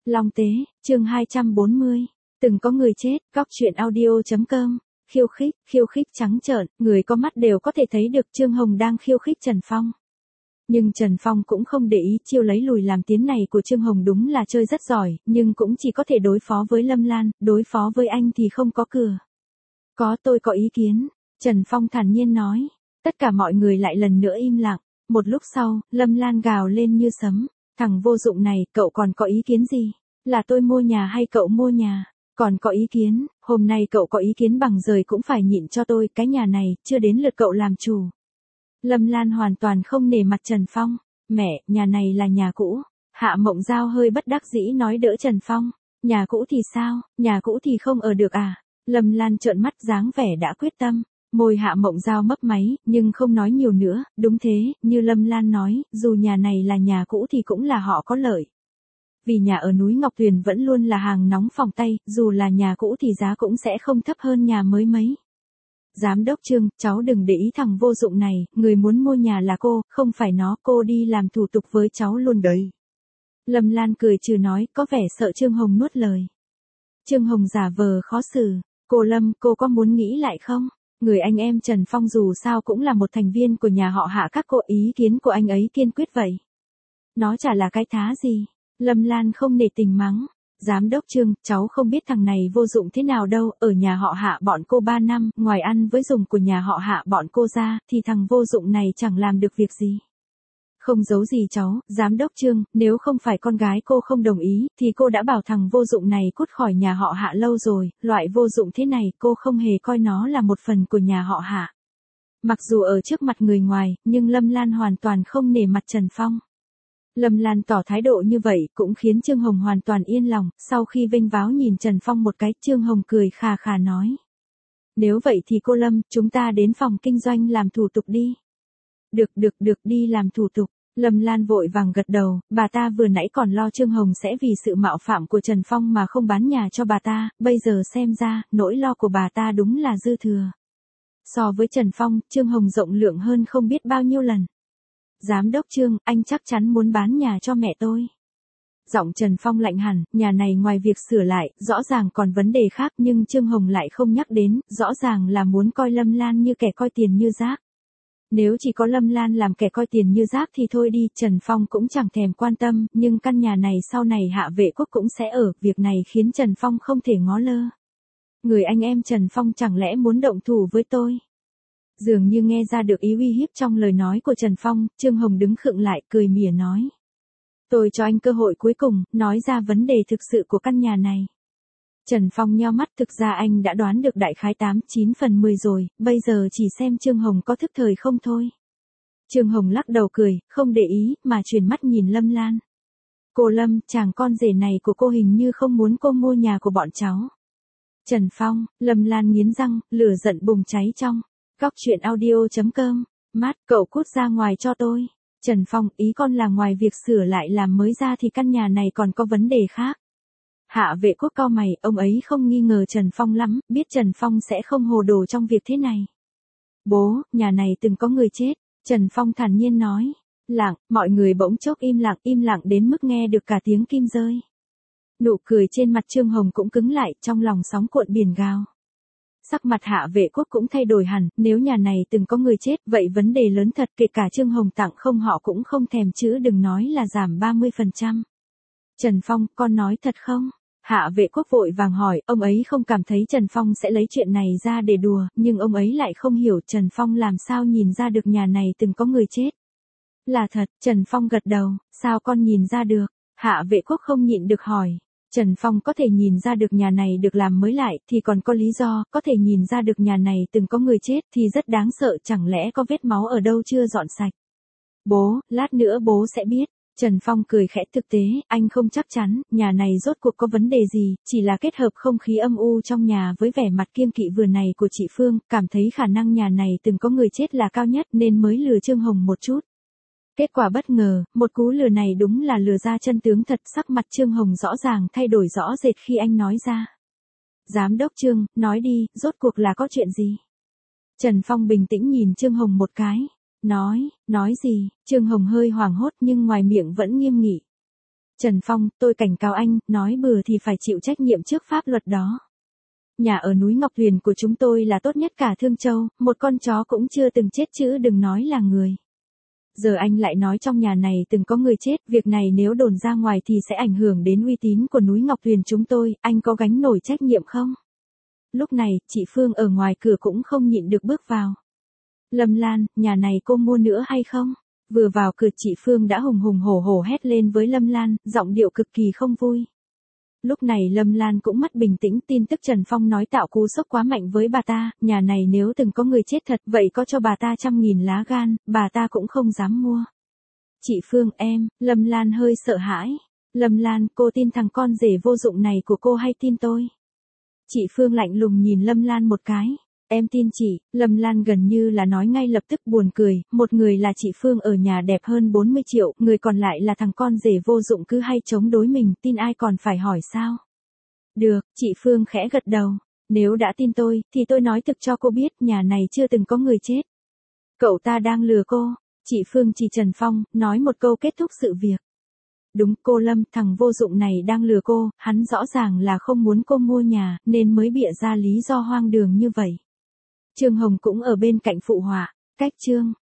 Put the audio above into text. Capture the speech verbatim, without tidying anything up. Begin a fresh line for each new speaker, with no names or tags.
Long Tế, chương hai trăm bốn mươi. Từng có người chết, góc truyện audio.com. Khiêu khích, khiêu khích trắng trợn, người có mắt đều có thể thấy được Trương Hồng đang khiêu khích Trần Phong. Nhưng Trần Phong cũng không để ý, chiêu lấy lùi làm tiến này của Trương Hồng đúng là chơi rất giỏi, nhưng cũng chỉ có thể đối phó với Lâm Lan, đối phó với anh thì không có cửa. Có, tôi có ý kiến, Trần Phong thản nhiên nói. Tất cả mọi người lại lần nữa im lặng. Một lúc sau, Lâm Lan gào lên như sấm. Thằng vô dụng này, cậu còn có ý kiến gì? Là tôi mua nhà hay cậu mua nhà? Còn có ý kiến, hôm nay cậu có ý kiến bằng rời cũng phải nhịn cho tôi, cái nhà này, chưa đến lượt cậu làm chủ. Lâm Lan hoàn toàn không nể mặt Trần Phong. Mẹ, nhà này là nhà cũ. Hạ Mộng Giao hơi bất đắc dĩ nói đỡ Trần Phong. Nhà cũ thì sao, nhà cũ thì không ở được à? Lâm Lan trợn mắt dáng vẻ đã quyết tâm. Môi Hạ Mộng Giao mấp máy, nhưng không nói nhiều nữa. Đúng thế, như Lâm Lan nói, dù nhà này là nhà cũ thì cũng là họ có lợi. Vì nhà ở núi Ngọc Tuyền vẫn luôn là hàng nóng phòng tay, dù là nhà cũ thì giá cũng sẽ không thấp hơn nhà mới mấy. Giám đốc Trương, cháu đừng để ý thằng vô dụng này, người muốn mua nhà là cô, không phải nó, cô đi làm thủ tục với cháu luôn đấy. Lâm Lan cười trừ nói, có vẻ sợ Trương Hồng nuốt lời. Trương Hồng giả vờ khó xử, cô Lâm, cô có muốn nghĩ lại không? Người anh em Trần Phong dù sao cũng là một thành viên của nhà họ Hạ, các cô, ý kiến của anh ấy kiên quyết vậy. Nó chả là cái thá gì. Lâm Lan không nể tình mắng. Giám đốc Trương, cháu không biết thằng này vô dụng thế nào đâu, ở nhà họ Hạ bọn cô ba năm, ngoài ăn với dùng của nhà họ Hạ bọn cô ra, thì thằng vô dụng này chẳng làm được việc gì. Không giấu gì cháu, giám đốc Trương, nếu không phải con gái cô không đồng ý, thì cô đã bảo thằng vô dụng này cút khỏi nhà họ Hạ lâu rồi, loại vô dụng thế này cô không hề coi nó là một phần của nhà họ Hạ. Mặc dù ở trước mặt người ngoài, nhưng Lâm Lan hoàn toàn không nể mặt Trần Phong. Lâm Lan tỏ thái độ như vậy cũng khiến Trương Hồng hoàn toàn yên lòng, sau khi vênh váo nhìn Trần Phong một cái, Trương Hồng cười khà khà nói. Nếu vậy thì cô Lâm, chúng ta đến phòng kinh doanh làm thủ tục đi. Được được được, đi làm thủ tục. Lâm Lan vội vàng gật đầu, bà ta vừa nãy còn lo Trương Hồng sẽ vì sự mạo phạm của Trần Phong mà không bán nhà cho bà ta, bây giờ xem ra, nỗi lo của bà ta đúng là dư thừa. So với Trần Phong, Trương Hồng rộng lượng hơn không biết bao nhiêu lần. Giám đốc Trương, anh chắc chắn muốn bán nhà cho mẹ tôi. Giọng Trần Phong lạnh hẳn, nhà này ngoài việc sửa lại, rõ ràng còn vấn đề khác nhưng Trương Hồng lại không nhắc đến, rõ ràng là muốn coi Lâm Lan như kẻ coi tiền như rác. Nếu chỉ có Lâm Lan làm kẻ coi tiền như rác thì thôi đi, Trần Phong cũng chẳng thèm quan tâm, nhưng căn nhà này sau này Hạ Vệ Quốc cũng sẽ ở, việc này khiến Trần Phong không thể ngó lơ. Người anh em Trần Phong chẳng lẽ muốn động thủ với tôi? Dường như nghe ra được ý uy hiếp trong lời nói của Trần Phong, Trương Hồng đứng khựng lại, cười mỉa nói. Tôi cho anh cơ hội cuối cùng, nói ra vấn đề thực sự của căn nhà này. Trần Phong nheo mắt, thực ra anh đã đoán được đại khái tám chín phần mười rồi, bây giờ chỉ xem Trương Hồng có thức thời không thôi. Trương Hồng lắc đầu cười, không để ý, mà chuyển mắt nhìn Lâm Lan. Cô Lâm, chàng con rể này của cô hình như không muốn cô mua nhà của bọn cháu. Trần Phong, Lâm Lan nghiến răng, lửa giận bùng cháy trong. Góc truyện audio.com. Mát, cậu cút ra ngoài cho tôi. Trần Phong, ý con là ngoài việc sửa lại làm mới ra thì căn nhà này còn có vấn đề khác. Hạ Vệ Quốc cau mày, ông ấy không nghi ngờ Trần Phong lắm, biết Trần Phong sẽ không hồ đồ trong việc thế này. Bố, nhà này từng có người chết, Trần Phong thản nhiên nói. Lặng, mọi người bỗng chốc im lặng, im lặng đến mức nghe được cả tiếng kim rơi. Nụ cười trên mặt Trương Hồng cũng cứng lại, trong lòng sóng cuộn biển gào. Sắc mặt Hạ Vệ Quốc cũng thay đổi hẳn, nếu nhà này từng có người chết, vậy vấn đề lớn thật, kể cả Trương Hồng tặng không họ cũng không thèm chứ đừng nói là giảm ba mươi phần trăm. Trần Phong, con nói thật không? Hạ Vệ Quốc vội vàng hỏi, ông ấy không cảm thấy Trần Phong sẽ lấy chuyện này ra để đùa, nhưng ông ấy lại không hiểu Trần Phong làm sao nhìn ra được nhà này từng có người chết. Là thật, Trần Phong gật đầu, sao con nhìn ra được? Hạ Vệ Quốc không nhịn được hỏi. Trần Phong có thể nhìn ra được nhà này được làm mới lại thì còn có lý do, có thể nhìn ra được nhà này từng có người chết thì rất đáng sợ, chẳng lẽ có vết máu ở đâu chưa dọn sạch. Bố, lát nữa bố sẽ biết. Trần Phong cười khẽ, thực tế, anh không chắc chắn, nhà này rốt cuộc có vấn đề gì, chỉ là kết hợp không khí âm u trong nhà với vẻ mặt kiêng kỵ vừa này của chị Phương, cảm thấy khả năng nhà này từng có người chết là cao nhất nên mới lừa Trương Hồng một chút. Kết quả bất ngờ, một cú lừa này đúng là lừa ra chân tướng thật, sắc mặt Trương Hồng rõ ràng thay đổi rõ rệt khi anh nói ra. Giám đốc Trương, nói đi, rốt cuộc là có chuyện gì? Trần Phong bình tĩnh nhìn Trương Hồng một cái. Nói, nói gì? Trương Hồng hơi hoảng hốt nhưng ngoài miệng vẫn nghiêm nghị. Trần Phong, tôi cảnh cáo anh, nói bừa thì phải chịu trách nhiệm trước pháp luật đó. Nhà ở núi Ngọc Huyền của chúng tôi là tốt nhất cả Thương Châu, một con chó cũng chưa từng chết chứ đừng nói là người. Giờ anh lại nói trong nhà này từng có người chết, việc này nếu đồn ra ngoài thì sẽ ảnh hưởng đến uy tín của núi Ngọc Huyền chúng tôi, anh có gánh nổi trách nhiệm không? Lúc này, chị Phương ở ngoài cửa cũng không nhịn được bước vào. Lâm Lan, nhà này cô mua nữa hay không? Vừa vào cửa chị Phương đã hùng hùng hổ hổ hét lên với Lâm Lan, giọng điệu cực kỳ không vui. Lúc này Lâm Lan cũng mất bình tĩnh, tin tức Trần Phong nói tạo cú sốc quá mạnh với bà ta, nhà này nếu từng có người chết thật vậy có cho bà ta trăm nghìn lá gan, bà ta cũng không dám mua. Chị Phương em, Lâm Lan hơi sợ hãi. Lâm Lan, cô tin thằng con rể vô dụng này của cô hay tin tôi? Chị Phương lạnh lùng nhìn Lâm Lan một cái. Em tin chị, Lâm Lan gần như là nói ngay lập tức buồn cười, một người là chị Phương ở nhà đẹp hơn bốn mươi triệu, người còn lại là thằng con rể vô dụng cứ hay chống đối mình, tin ai còn phải hỏi sao? Được, chị Phương khẽ gật đầu, nếu đã tin tôi, thì tôi nói thực cho cô biết, nhà này chưa từng có người chết. Cậu ta đang lừa cô, chị Phương chỉ Trần Phong, nói một câu kết thúc sự việc. Đúng, cô Lâm, thằng vô dụng này đang lừa cô, hắn rõ ràng là không muốn cô mua nhà, nên mới bịa ra lý do hoang đường như vậy. Trương Hồng cũng ở bên cạnh phụ họa, cách Trương